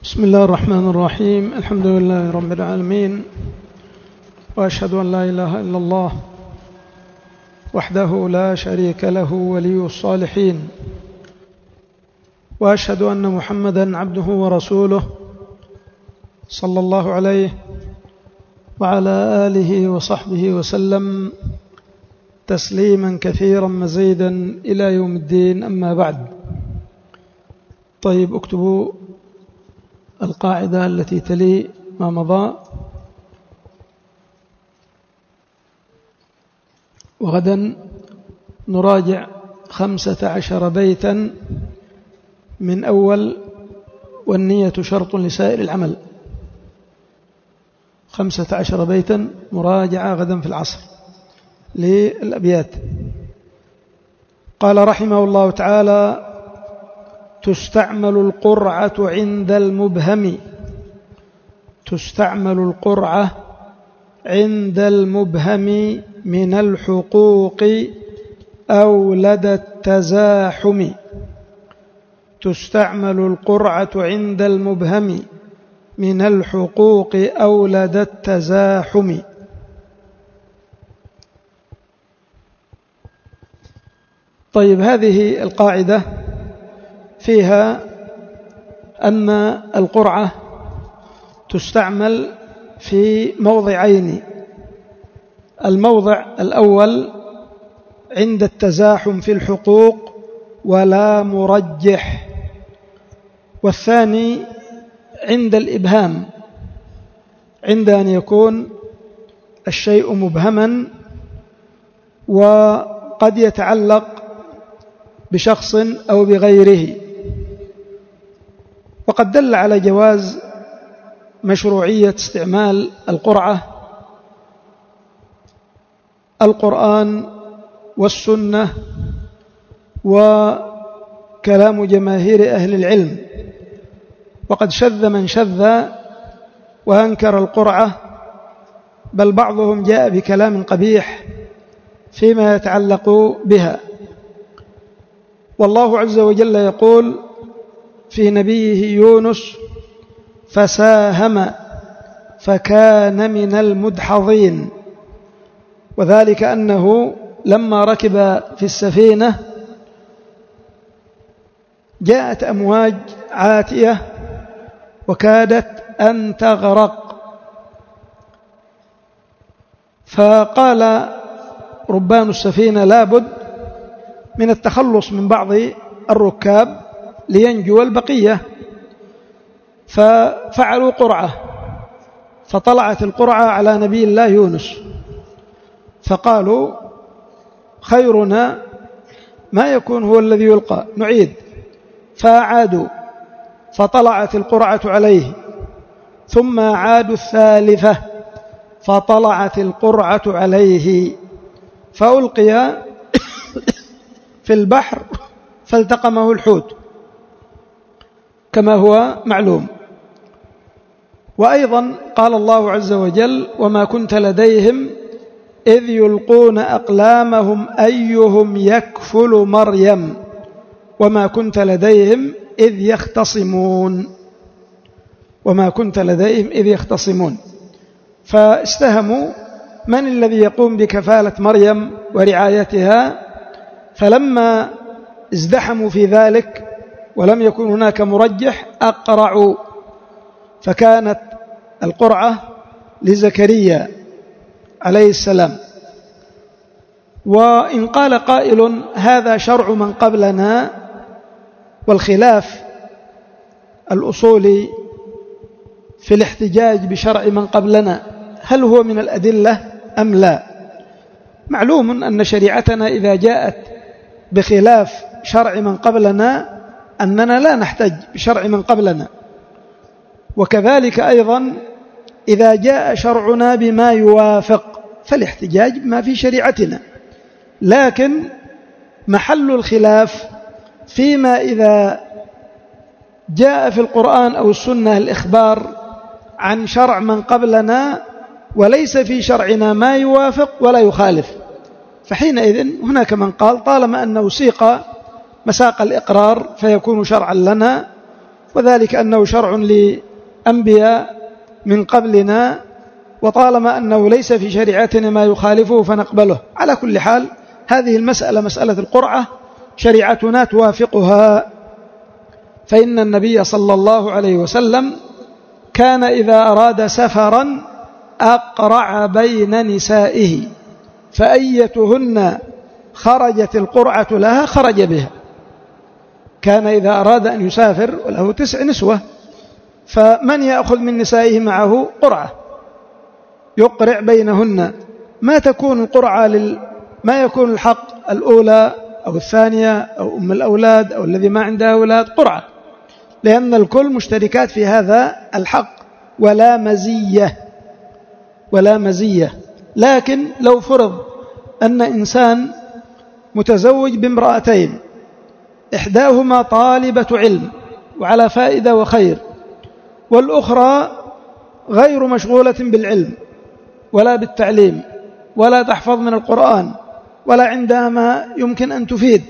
بسم الله الرحمن الرحيم. الحمد لله رب العالمين، وأشهد أن لا إله إلا الله وحده لا شريك له ولي الصالحين، وأشهد أن محمدا عبده ورسوله صلى الله عليه وعلى آله وصحبه وسلم تسليما كثيرا مزيدا إلى يوم الدين. أما بعد، طيب اكتبوا القاعدة التي تلي ما مضى. وغدا نراجع 15 بيتا من أول والنية شرط لسائر العمل. 15 بيتا مراجعة غدا في العصر للأبيات. قال رحمه الله تعالى: تستعمل القرعة عند المبهم. تستعمل القرعة عند المبهم من الحقوق أو لدى التزاحم. تستعمل القرعة عند المبهم من الحقوق أو لدى التزاحم. طيب، هذه القاعدة فيها أن القرعة تستعمل في موضعين. الموضع الأول عند التزاحم في الحقوق ولا مرجح، والثاني عند الإبهام، عند أن يكون الشيء مبهما وقد يتعلق بشخص أو بغيره. وقد دل على جواز مشروعية استعمال القرعة القرآن والسنة وكلام جماهير أهل العلم. وقد شذ من شذ وأنكر القرعة، بل بعضهم جاء بكلام قبيح فيما يتعلق بها. والله عز وجل يقول في نبيه يونس: فساهم فكان من المدحضين. وذلك أنه لما ركب في السفينة جاءت أمواج عاتية وكادت أن تغرق، فقال ربان السفينة: لابد من التخلص من بعض الركاب لينجو البقية. ففعلوا قرعة، فطلعت القرعة على نبي الله يونس، فقالوا: خيرنا ما يكون هو الذي يلقى، نعيد. فأعادوا، فطلعت القرعة عليه، ثم عادوا الثالثة فطلعت القرعة عليه، فألقي في البحر فالتقمه الحوت كما هو معلوم. وأيضا قال الله عز وجل: وما كنت لديهم إذ يلقون أقلامهم أيهم يكفل مريم وما كنت لديهم إذ يختصمون. وما كنت لديهم إذ يختصمون، فاستهموا من الذي يقوم بكفالة مريم ورعايتها. فلما ازدحموا في ذلك ولم يكن هناك مرجح أقرعوا، فكانت القرعة لزكريا عليه السلام. وإن قال قائل: هذا شرع من قبلنا، والخلاف الأصولي في الاحتجاج بشرع من قبلنا هل هو من الأدلة أم لا؟ معلوم أن شريعتنا إذا جاءت بخلاف شرع من قبلنا أننا لا نحتج بشرع من قبلنا، وكذلك أيضا إذا جاء شرعنا بما يوافق فالاحتجاج بما في شريعتنا. لكن محل الخلاف فيما إذا جاء في القرآن أو السنة الإخبار عن شرع من قبلنا وليس في شرعنا ما يوافق ولا يخالف، فحينئذ هناك من قال طالما أنه سيق مساق الإقرار فيكون شرعا لنا، وذلك أنه شرع لأنبياء من قبلنا، وطالما أنه ليس في شريعتنا ما يخالفه فنقبله. على كل حال هذه المسألة، مسألة القرعة، شريعتنا توافقها، فإن النبي صلى الله عليه وسلم كان إذا أراد سفرا أقرع بين نسائه، فأيتهن خرجت القرعة لها خرج بها. كان إذا أراد أن يسافر وله 9 نسوة، فمن يأخذ من نسائه معه قرعة يقرع بينهن، ما تكون القرعة ما يكون الحق الأولى أو الثانية أو أم الأولاد أو الذي ما عنده أولاد، قرعة، لأن الكل مشتركات في هذا الحق ولا مزية. لكن لو فرض أن إنسان متزوج بامرأتين، إحداهما طالبة علم وعلى فائدة وخير، والأخرى غير مشغولة بالعلم ولا بالتعليم ولا تحفظ من القرآن ولا عندها ما يمكن أن تفيد،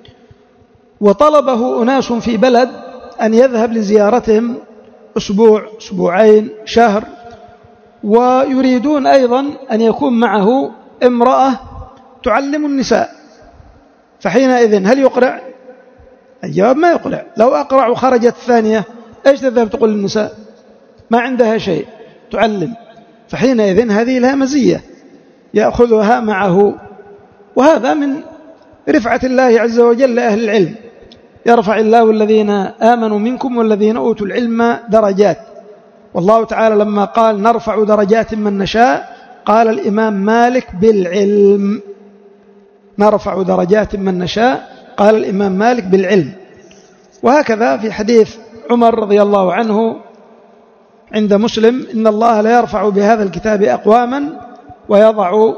وطلبه أناس في بلد أن يذهب لزيارتهم أسبوع، أسبوعين، شهر، ويريدون أيضا أن يكون معه امرأة تعلم النساء، فحينئذ هل يقرع؟ الجواب ما يقرع. لو أقرع وخرجت الثانية إيش تذهب تقول للنساء؟ ما عندها شيء تعلم، فحينئذ هذه لها مزية يأخذها معه. وهذا من رفعة الله عز وجل لأهل العلم، يرفع الله الذين آمنوا منكم والذين أوتوا العلم درجات. والله تعالى لما قال نرفع درجات من نشاء، قال الإمام مالك بالعلم، نرفع درجات من نشاء، قال الإمام مالك بالعلم. وهكذا في حديث عمر رضي الله عنه عند مسلم: إن الله لا يرفع بهذا الكتاب أقواما ويضع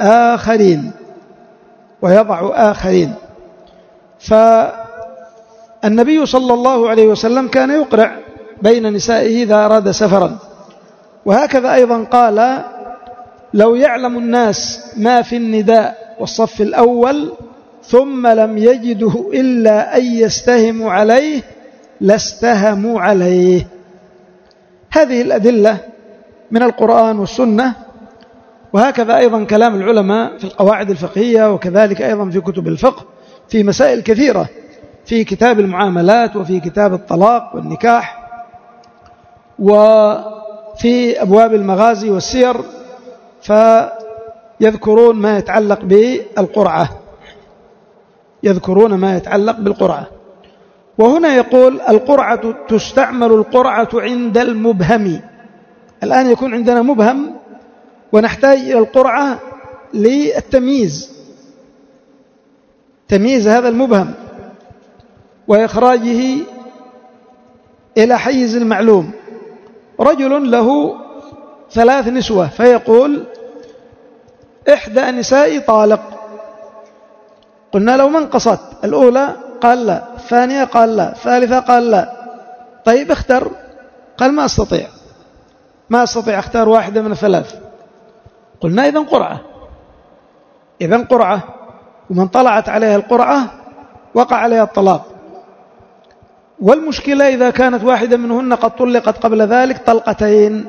آخرين. فالنبي صلى الله عليه وسلم كان يقرع بين نسائه إذا أراد سفرا. وهكذا أيضا قال: لو يعلم الناس ما في النداء والصف الأول ثم لم يجده إلا أن يستهموا عليه لاستهموا عليه. هذه الأدلة من القرآن والسنة، وهكذا أيضا كلام العلماء في القواعد الفقهية، وكذلك أيضا في كتب الفقه في مسائل كثيرة، في كتاب المعاملات وفي كتاب الطلاق والنكاح وفي أبواب المغازي والسير، فيذكرون ما يتعلق بالقرعة، وهنا يقول: القرعة تستعمل القرعة عند المبهم. الآن يكون عندنا مبهم ونحتاج إلى القرعة للتمييز، تمييز هذا المبهم وإخراجه إلى حيز المعلوم. رجل له 3 نسوة فيقول: إحدى نسائي طالق. قلنا لو من قصت الأولى؟ قال لا. الثانية؟ قال لا. الثالثة؟ قال لا. طيب اختر. قال ما أستطيع أختار واحدة من 3. قلنا إذن قرعة، ومن طلعت عليها القرعة وقع عليها الطلاق. والمشكلة إذا كانت واحدة منهن قد طلقت قبل ذلك 2 طلقات،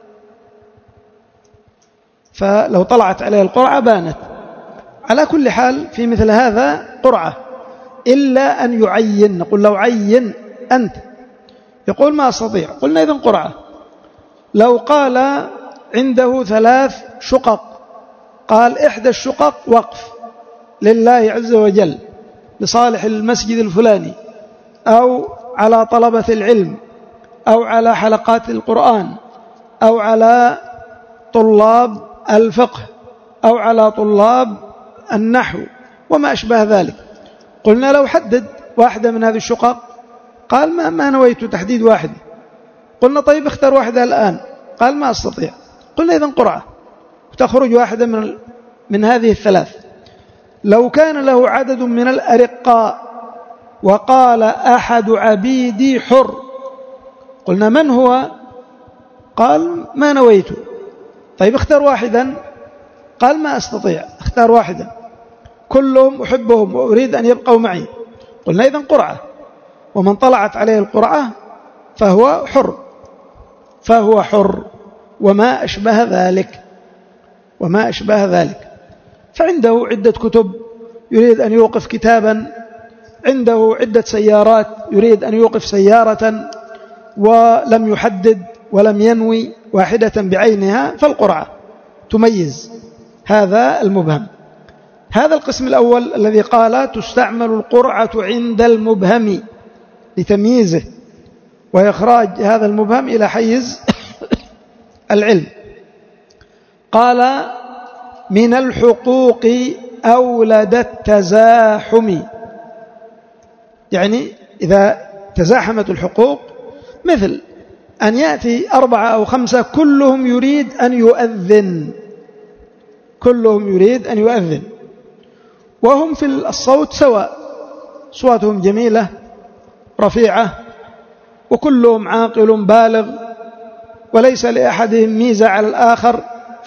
فلو طلعت عليها القرعة بانت. على كل حال في مثل هذا قرعة، إلا أن يعين. نقول لو عين أنت، يقول ما أستطيع. قلنا إذن قرعة. لو قال عنده 3 شقق، قال إحدى الشقق وقف لله عز وجل لصالح المسجد الفلاني، أو على طلبة العلم، أو على حلقات القرآن، أو على طلاب الفقه، أو على طلاب النحو وما أشبه ذلك. قلنا لو حدد واحدة من هذه الشقق، قال ما نويت تحديد واحدة. قلنا طيب اختر واحدة الآن، قال ما أستطيع. قلنا إذن قرعة، وتخرج واحدة من هذه 3. لو كان له عدد من الأرقاء وقال أحد عبيدي حر، قلنا من هو؟ قال ما نويت. طيب اختر واحدا، قال ما أستطيع اختار واحدا، كلهم أحبهم وأريد أن يبقوا معي. قلنا إذن قرعة، ومن طلعت عليه القرعة فهو حر وما أشبه ذلك. فعنده عدة كتب يريد أن يوقف كتابا، عنده عدة سيارات يريد أن يوقف سيارة، ولم يحدد ولم ينوي واحدة بعينها، فالقرعة تميز هذا المبهم. هذا القسم الأول الذي قال تستعمل القرعة عند المبهم لتمييزه وإخراج هذا المبهم إلى حيز العلم. قال من الحقوق أولد التزاحم، يعني إذا تزاحمت الحقوق، مثل أن يأتي 4 أو 5 كلهم يريد أن يؤذن وهم في الصوت سواء، صوتهم جميلة رفيعة وكلهم عاقل بالغ وليس لأحدهم ميزة على الآخر،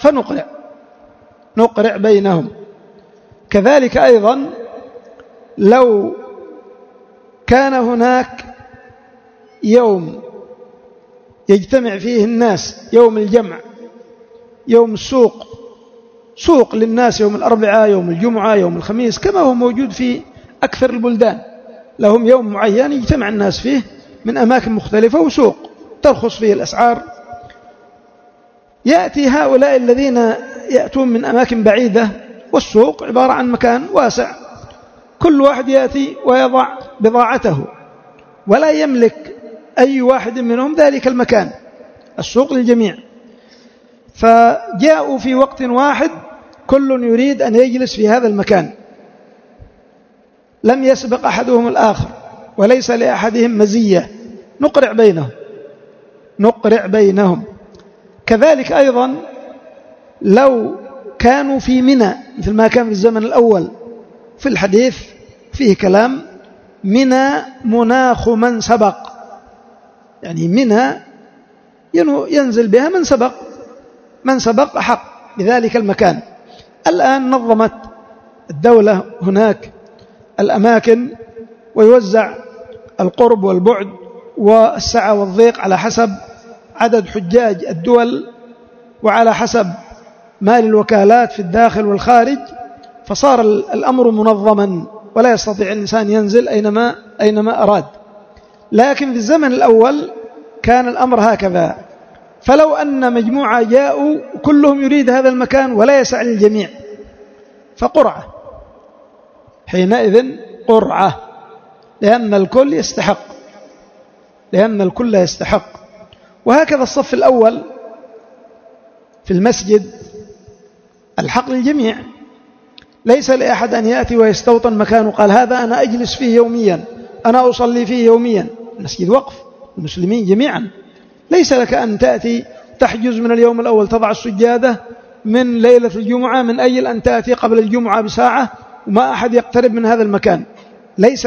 فنقرع بينهم. كذلك أيضا لو كان هناك يوم يجتمع فيه الناس، يوم الجمع، يوم السوق، سوق للناس يوم الأربعاء، يوم الجمعة، يوم الخميس، كما هو موجود في أكثر البلدان، لهم يوم معين يجتمع الناس فيه من أماكن مختلفة، وسوق ترخص فيه الأسعار. يأتي هؤلاء الذين يأتون من أماكن بعيدة، والسوق عبارة عن مكان واسع، كل واحد يأتي ويضع بضاعته، ولا يملك أي واحد منهم ذلك المكان، السوق للجميع. فجاءوا في وقت واحد كل يريد أن يجلس في هذا المكان، لم يسبق أحدهم الآخر وليس لأحدهم مزية، نقرع بينهم. كذلك أيضا لو كانوا في منى، مثل ما كان في الزمن الأول، في الحديث فيه كلام، منى مناخ من سبق، يعني منى ينزل بها من سبق أحق بذلك المكان. الآن نظمت الدولة هناك الأماكن ويوزع القرب والبعد والسعة والضيق على حسب عدد حجاج الدول وعلى حسب مال الوكالات في الداخل والخارج، فصار الأمر منظما ولا يستطيع الإنسان ينزل أينما أراد. لكن في الزمن الأول كان الأمر هكذا، فلو أن مجموعة جاءوا كلهم يريد هذا المكان ولا يسع للجميع، فقرعة، حينئذ قرعة، لأن الكل يستحق. وهكذا الصف الأول في المسجد الحق للجميع، ليس لأحد أن يأتي ويستوطن مكانه، قال هذا أنا أجلس فيه يوميا، أنا أصلي فيه يوميا. المسجد وقف المسلمين جميعا، ليس لك أن تأتي تحجز من اليوم الأول، تضع السجادة من ليلة الجمعة من أجل أن تأتي قبل الجمعة بساعة وما أحد يقترب من هذا المكان، ليس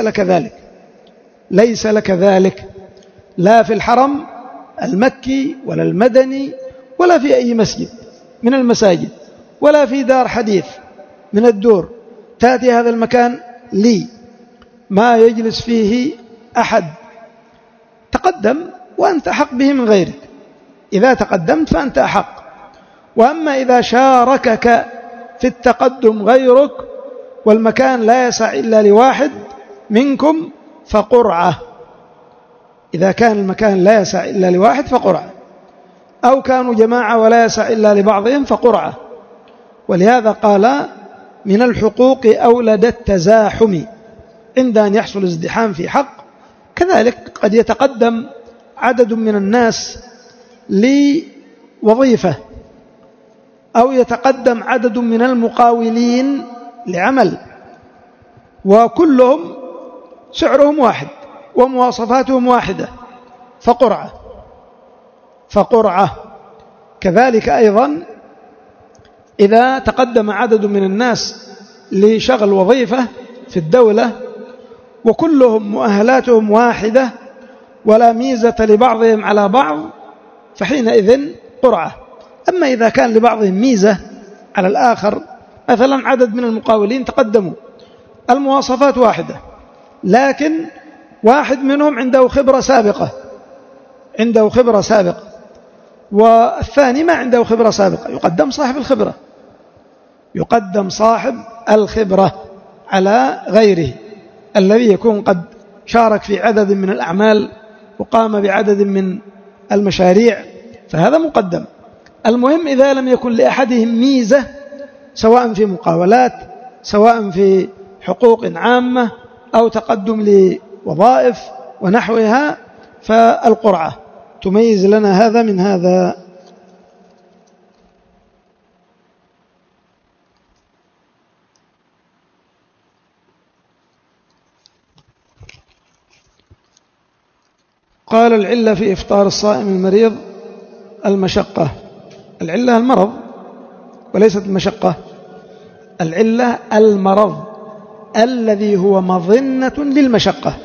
لك ذلك، لا في الحرم المكي ولا المدني ولا في أي مسجد من المساجد ولا في دار حديث من الدور. تأتي هذا المكان لي، ما يجلس فيه أحد، تقدم وأنت أحق به من غيرك، إذا تقدمت فأنت أحق. وأما إذا شاركك في التقدم غيرك والمكان لا يسع إلا لواحد منكم فقرعة، إذا كان المكان لا يسع إلا لواحد فقرعة، أو كانوا جماعة ولا يسع إلا لبعضهم فقرعة. ولهذا قال من الحقوق أولد التزاحم، عند أن يحصل ازدحام في حق. كذلك قد يتقدم عدد من الناس لوظيفة، أو يتقدم عدد من المقاولين لعمل، وكلهم سعرهم واحد ومواصفاتهم واحدة، فقرعة. كذلك أيضا إذا تقدم عدد من الناس لشغل وظيفة في الدولة وكلهم مؤهلاتهم واحدة ولا ميزة لبعضهم على بعض، فحينئذ قرعة. أما إذا كان لبعضهم ميزة على الآخر، مثلا عدد من المقاولين تقدموا، المواصفات واحدة، لكن واحد منهم عنده خبرة سابقة عنده خبرة سابقة، والثاني ما عنده خبرة سابقة، يقدم صاحب الخبرة، يقدم صاحب الخبرة على غيره الذي يكون قد شارك في عدد من الأعمال وقام بعدد من المشاريع، فهذا مقدم. المهم إذا لم يكن لأحدهم ميزة سواء في مقاولات، سواء في حقوق عامة، أو تقدم لوظائف ونحوها، فالقرعة تميز لنا هذا من هذا. قال العلة في إفطار الصائم المريض المشقة. العلة المرض وليست المشقة. العلة المرض الذي هو مظنة للمشقة،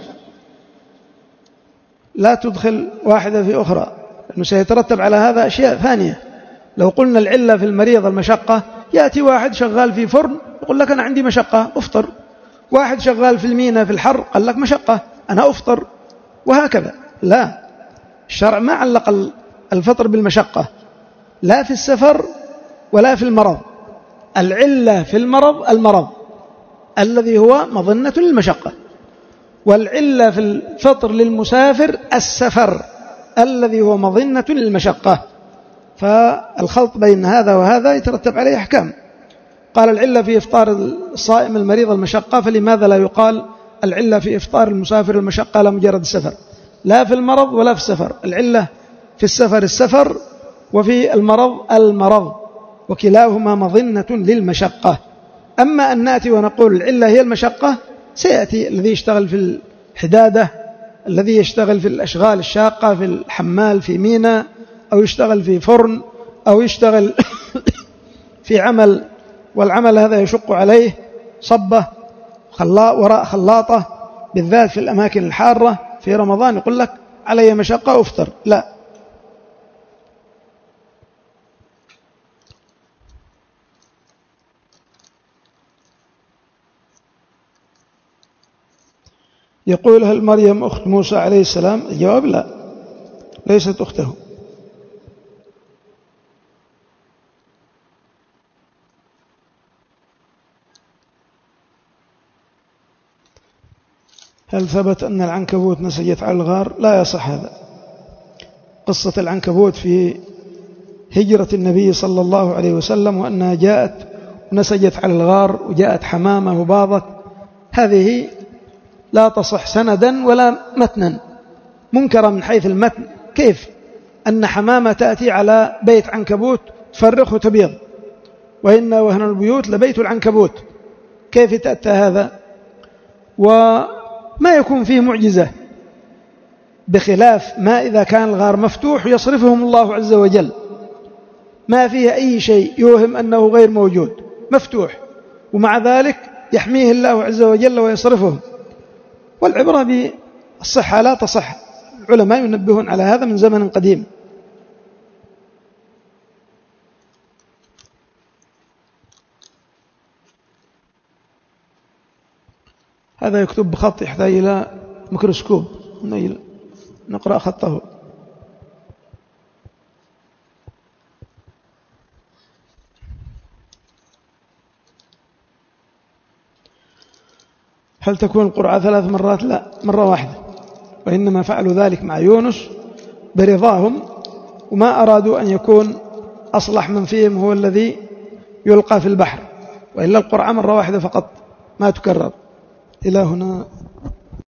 لا تدخل واحدة في أخرى، لأنه سيترتب على هذا أشياء ثانية. لو قلنا العلة في المريض المشقة، يأتي واحد شغال في فرن يقول لك أنا عندي مشقة أفطر، واحد شغال في المينا في الحر قال لك مشقة أنا أفطر، وهكذا. لا، الشرع ما علق الفطر بالمشقة لا في السفر ولا في المرض. العلة في المرض الذي هو مظنة للمشقة، والعلة في الفطر للمسافر السفر الذي هو مظنة للمشقة، فالخلط بين هذا وهذا يترتب عليه أحكام. قال العلة في إفطار الصائم المريض المشقة، فلماذا لا يقال العلة في إفطار المسافر المشقة لا مجرد السفر؟ لا في المرض ولا في السفر، العلة في السفر وفي المرض، وكلاهما مظنة للمشقة. أما أن نأتي ونقول العلة هي المشقة، سيأتي الذي يشتغل في الحدادة، الذي يشتغل في الأشغال الشاقة، في الحمال في مينا، أو يشتغل في فرن، أو يشتغل في عمل والعمل هذا يشق عليه صبة وراء خلاطة، بالذات في الأماكن الحارة في رمضان، يقول لك علي مشقة أفطر. لا، يقول هل مريم أخت موسى عليه السلام؟ الجواب لا، ليست أخته. هل ثبت أن العنكبوت نسجت على الغار؟ لا يصح هذا. قصة العنكبوت في هجرة النبي صلى الله عليه وسلم، وأنها جاءت ونسجت على الغار، وجاءت حمامة وباضت، هذه لا تصح سندا ولا متنا، منكرة من حيث المتن. كيف أن حمامة تأتي على بيت عنكبوت تفرخ وتبيض؟ وإن وهن البيوت لبيت العنكبوت، كيف تأتى هذا؟ وما يكون فيه معجزة، بخلاف ما إذا كان الغار مفتوح يصرفهم الله عز وجل، ما فيه أي شيء يوهم أنه غير موجود، مفتوح، ومع ذلك يحميه الله عز وجل ويصرفهم. والعبرة بالصحة لا تصح، العلماء ينبهون على هذا من زمن قديم. هذا يكتب بخط يحتاج إلى ميكروسكوب نقرأ خطه. هل تكون القرعة 3 مرات؟ لا، مرة واحدة، وإنما فعلوا ذلك مع يونس برضاهم، وما أرادوا أن يكون أصلح من فيهم هو الذي يلقى في البحر، وإلا القرعة مرة واحدة فقط ما تكرر. إلى هنا.